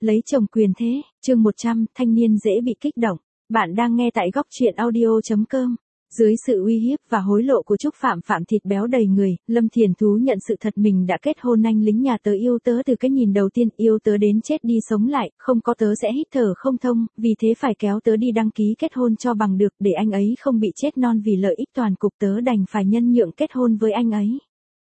lấy chồng quyền thế, chương 100, thanh niên dễ bị kích động. Bạn đang nghe tại góc truyện audio.com. Dưới sự uy hiếp và hối lộ của Trúc Phạm thịt béo đầy người, Lâm Thiền thú nhận sự thật mình đã kết hôn anh lính nhà tớ yêu tớ từ cái nhìn đầu tiên, yêu tớ đến chết đi sống lại, không có tớ sẽ hít thở không thông, vì thế phải kéo tớ đi đăng ký kết hôn cho bằng được để anh ấy không bị chết non vì lợi ích toàn cục, tớ đành phải nhân nhượng kết hôn với anh ấy.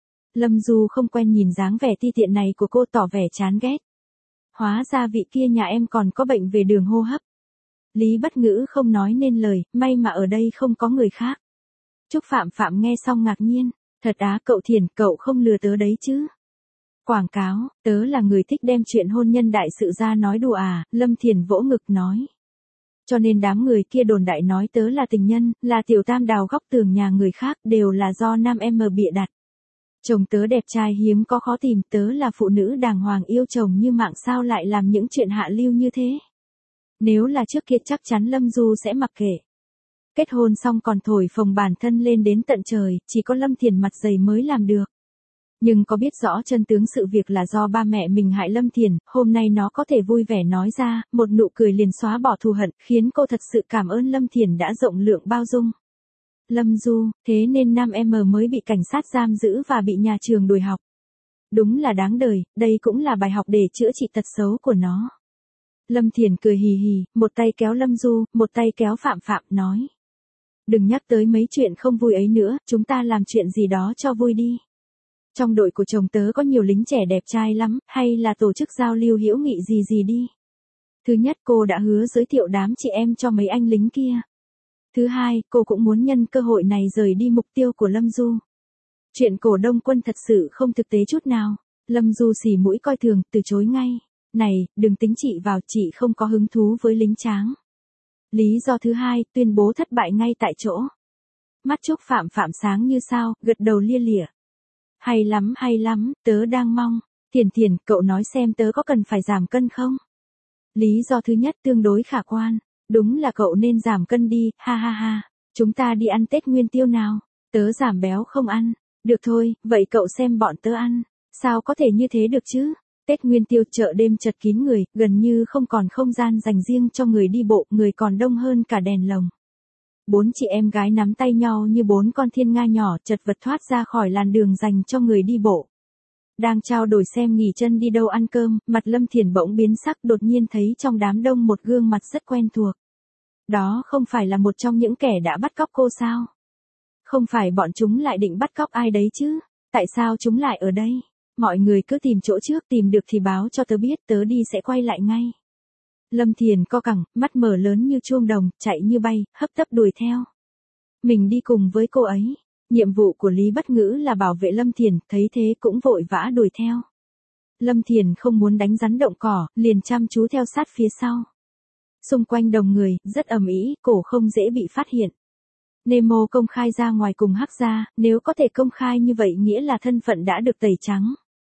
Lâm Du không quen nhìn dáng vẻ ti tiện này của cô, tỏ vẻ chán ghét. Hóa ra vị kia nhà em còn có bệnh về đường hô hấp. Lý Bất Ngữ không nói nên lời, may mà ở đây không có người khác. Trúc Phạm nghe xong ngạc nhiên, thật á cậu Thiền, cậu không lừa tớ đấy chứ? Quảng cáo, tớ là người thích đem chuyện hôn nhân đại sự ra nói đùa à, Lâm Thiền vỗ ngực nói. Cho nên đám người kia đồn đại nói tớ là tình nhân, là tiểu tam đào góc tường nhà người khác, đều là do nam em bịa đặt. Chồng tớ đẹp trai hiếm có khó tìm, tớ là phụ nữ đàng hoàng yêu chồng như mạng, sao lại làm những chuyện hạ lưu như thế? Nếu là trước kia chắc chắn Lâm Du sẽ mặc kệ. Kết hôn xong còn thổi phồng bản thân lên đến tận trời, chỉ có Lâm Thiền mặt dày mới làm được. Nhưng có biết rõ chân tướng sự việc là do ba mẹ mình hại Lâm Thiền, hôm nay nó có thể vui vẻ nói ra, một nụ cười liền xóa bỏ thù hận, khiến cô thật sự cảm ơn Lâm Thiền đã rộng lượng bao dung. Lâm Du, thế nên nam em mới bị cảnh sát giam giữ và bị nhà trường đuổi học. Đúng là đáng đời, đây cũng là bài học để chữa trị tật xấu của nó. Lâm Thiền cười hì hì, một tay kéo Lâm Du, một tay kéo Phạm, nói. Đừng nhắc tới mấy chuyện không vui ấy nữa, chúng ta làm chuyện gì đó cho vui đi. Trong đội của chồng tớ có nhiều lính trẻ đẹp trai lắm, hay là tổ chức giao lưu hữu nghị gì đi. Thứ nhất, cô đã hứa giới thiệu đám chị em cho mấy anh lính kia. Thứ hai, cô cũng muốn nhân cơ hội này rời đi mục tiêu của Lâm Du. Chuyện cổ đông quân thật sự không thực tế chút nào. Lâm Du xì mũi coi thường, từ chối ngay. Này, đừng tính chị vào, chị không có hứng thú với lính tráng. Lý do thứ hai, tuyên bố thất bại ngay tại chỗ. Mắt Trúc Phạm sáng như sao, gật đầu lia lịa. Hay lắm, tớ đang mong. Thiền, cậu nói xem tớ có cần phải giảm cân không? Lý do thứ nhất tương đối khả quan. Đúng là cậu nên giảm cân đi, ha. Chúng ta đi ăn Tết Nguyên Tiêu nào. Tớ giảm béo không ăn. Được thôi, vậy cậu xem bọn tớ ăn. Sao có thể như thế được chứ? Tết Nguyên Tiêu chợ đêm chật kín người, gần như không còn không gian dành riêng cho người đi bộ, người còn đông hơn cả đèn lồng. 4 chị em gái nắm tay nhau như 4 con thiên nga nhỏ, chật vật thoát ra khỏi làn đường dành cho người đi bộ. Đang trao đổi xem nghỉ chân đi đâu ăn cơm, mặt Lâm Thiền bỗng biến sắc, đột nhiên thấy trong đám đông một gương mặt rất quen thuộc. Đó không phải là một trong những kẻ đã bắt cóc cô sao? Không phải bọn chúng lại định bắt cóc ai đấy chứ? Tại sao chúng lại ở đây? Mọi người cứ tìm chỗ trước, tìm được thì báo cho tớ biết, tớ đi sẽ quay lại ngay. Lâm Thiền co cẳng, mắt mở lớn như chuông đồng, chạy như bay, hấp tấp đuổi theo. Mình đi cùng với cô ấy. Nhiệm vụ của Lý Bất Ngữ là bảo vệ Lâm Thiền, thấy thế cũng vội vã đuổi theo. Lâm Thiền không muốn đánh rắn động cỏ, liền chăm chú theo sát phía sau. Xung quanh đông người, rất ầm ĩ, cổ không dễ bị phát hiện. Nemo công khai ra ngoài cùng Hắc Gia, nếu có thể công khai như vậy nghĩa là thân phận đã được tẩy trắng.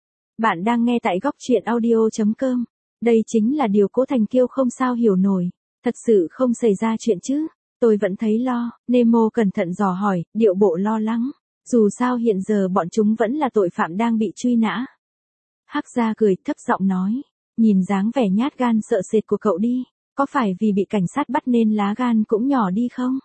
Bạn đang nghe tại góc truyện audio.com. Đây chính là điều Cố Thành Kiêu không sao hiểu nổi. Thật sự không xảy ra chuyện chứ? Tôi vẫn thấy lo. Nemo cẩn thận dò hỏi, điệu bộ lo lắng. Dù sao hiện giờ bọn chúng vẫn là tội phạm đang bị truy nã. Hắc Gia cười thấp giọng nói. Nhìn dáng vẻ nhát gan sợ sệt của cậu đi. Có phải vì bị cảnh sát bắt nên lá gan cũng nhỏ đi không?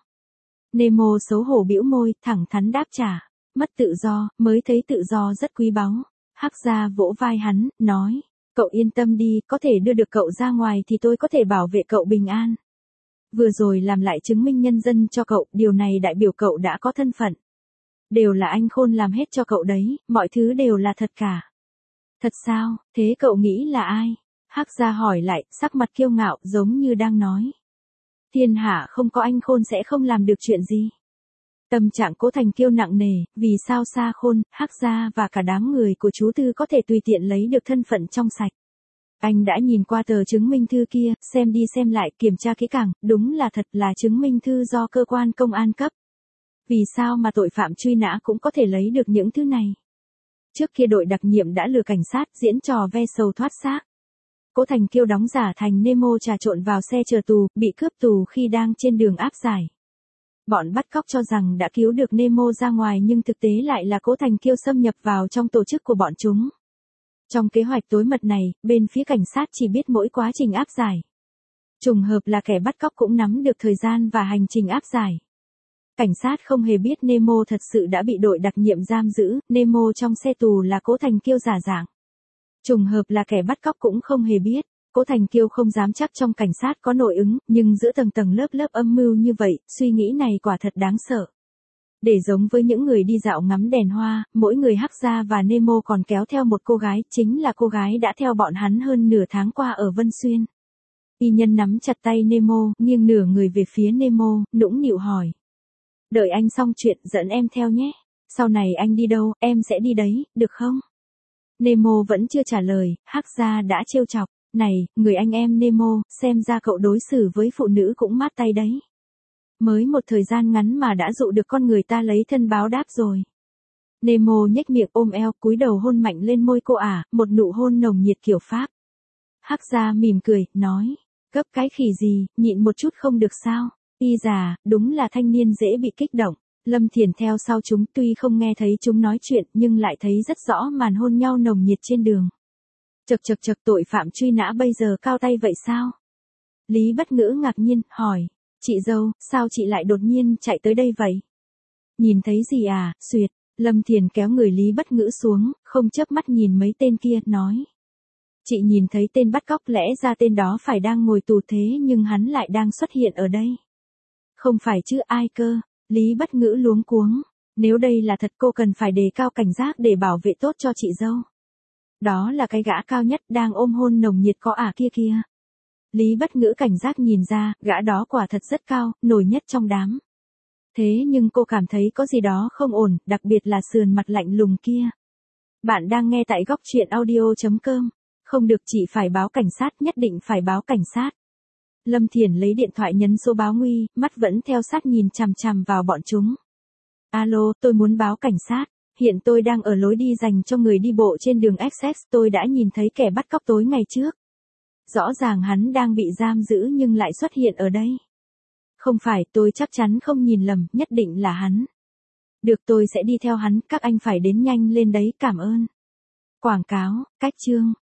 Nemo xấu hổ bĩu môi, thẳng thắn đáp trả. Mất tự do, mới thấy tự do rất quý báu. Hắc Gia vỗ vai hắn, nói. Cậu yên tâm đi, có thể đưa được cậu ra ngoài thì tôi có thể bảo vệ cậu bình an. Vừa rồi làm lại chứng minh nhân dân cho cậu, điều này đại biểu cậu đã có thân phận. Đều là anh Khôn làm hết cho cậu đấy, mọi thứ đều là thật cả. Thật sao, thế cậu nghĩ là ai? Hắc Gia hỏi lại, sắc mặt kiêu ngạo, giống như đang nói. Thiên hạ không có anh Khôn sẽ không làm được chuyện gì. Tâm trạng Cố Thành Kiêu nặng nề, vì sao Sa Khôn, Hắc Gia và cả đám người của chú Tư có thể tùy tiện lấy được thân phận trong sạch. Anh đã nhìn qua tờ chứng minh thư kia, xem đi xem lại, kiểm tra kỹ càng, đúng là thật là chứng minh thư do cơ quan công an cấp. Vì sao mà tội phạm truy nã cũng có thể lấy được những thứ này? Trước kia đội đặc nhiệm đã lừa cảnh sát, diễn trò ve sầu thoát xác. Cố Thành Kiêu đóng giả thành Nemo trà trộn vào xe chờ tù, bị cướp tù khi đang trên đường áp giải. Bọn bắt cóc cho rằng đã cứu được Nemo ra ngoài nhưng thực tế lại là Cố Thành Kiêu xâm nhập vào trong tổ chức của bọn chúng. Trong kế hoạch tối mật này, bên phía cảnh sát chỉ biết mỗi quá trình áp giải. Trùng hợp là kẻ bắt cóc cũng nắm được thời gian và hành trình áp giải. Cảnh sát không hề biết Nemo thật sự đã bị đội đặc nhiệm giam giữ, Nemo trong xe tù là Cố Thành Kiêu giả dạng. Trùng hợp là kẻ bắt cóc cũng không hề biết, Cố Thành Kiêu không dám chắc trong cảnh sát có nội ứng, nhưng giữa tầng tầng lớp lớp âm mưu như vậy, suy nghĩ này quả thật đáng sợ. Để giống với những người đi dạo ngắm đèn hoa, mỗi người Hắc Gia và Nemo còn kéo theo một cô gái, chính là cô gái đã theo bọn hắn hơn nửa tháng qua ở Vân Xuyên. Y nhân nắm chặt tay Nemo, nghiêng nửa người về phía Nemo, nũng nịu hỏi. Đợi anh xong chuyện dẫn em theo nhé. Sau này anh đi đâu, em sẽ đi đấy, được không? Nemo vẫn chưa trả lời, Hắc Gia đã trêu chọc. Này, người anh em Nemo, xem ra cậu đối xử với phụ nữ cũng mát tay đấy. Mới một thời gian ngắn mà đã dụ được con người ta lấy thân báo đáp rồi. Nemo nhếch miệng ôm eo, cúi đầu hôn mạnh lên môi cô ả, một nụ hôn nồng nhiệt kiểu Pháp. Hắc Gia mỉm cười, nói. Gấp cái khỉ gì, nhịn một chút không được sao? Y già, đúng là thanh niên dễ bị kích động. Lâm Thiền theo sau chúng, tuy không nghe thấy chúng nói chuyện nhưng lại thấy rất rõ màn hôn nhau nồng nhiệt trên đường. Chậc chậc chậc, tội phạm truy nã bây giờ cao tay vậy sao? Lý Bất Ngữ ngạc nhiên, hỏi. Chị dâu, sao chị lại đột nhiên chạy tới đây vậy? Nhìn thấy gì à, xuyệt. Lâm Thiền kéo người Lý Bất Ngữ xuống, không chớp mắt nhìn mấy tên kia, nói. Chị nhìn thấy tên bắt cóc, lẽ ra tên đó phải đang ngồi tù thế nhưng hắn lại đang xuất hiện ở đây. Không phải chứ, ai cơ? Lý Bất Ngữ luống cuống. Nếu đây là thật cô cần phải đề cao cảnh giác để bảo vệ tốt cho chị dâu. Đó là cái gã cao nhất đang ôm hôn nồng nhiệt có ả kia kia. Lý Bất Ngữ cảnh giác nhìn ra, gã đó quả thật rất cao, nổi nhất trong đám. Thế nhưng cô cảm thấy có gì đó không ổn, đặc biệt là sườn mặt lạnh lùng kia. Bạn đang nghe tại góc truyện audio.com. Không được, chị phải báo cảnh sát, nhất định phải báo cảnh sát. Lâm Thiền lấy điện thoại nhấn số báo nguy, mắt vẫn theo sát nhìn chằm chằm vào bọn chúng. Alo, tôi muốn báo cảnh sát. Hiện tôi đang ở lối đi dành cho người đi bộ trên đường Essex, tôi đã nhìn thấy kẻ bắt cóc tối ngày trước. Rõ ràng hắn đang bị giam giữ nhưng lại xuất hiện ở đây. Không phải, tôi chắc chắn không nhìn lầm, nhất định là hắn. Được, tôi sẽ đi theo hắn, các anh phải đến nhanh lên đấy, cảm ơn. Quảng cáo, cách chương.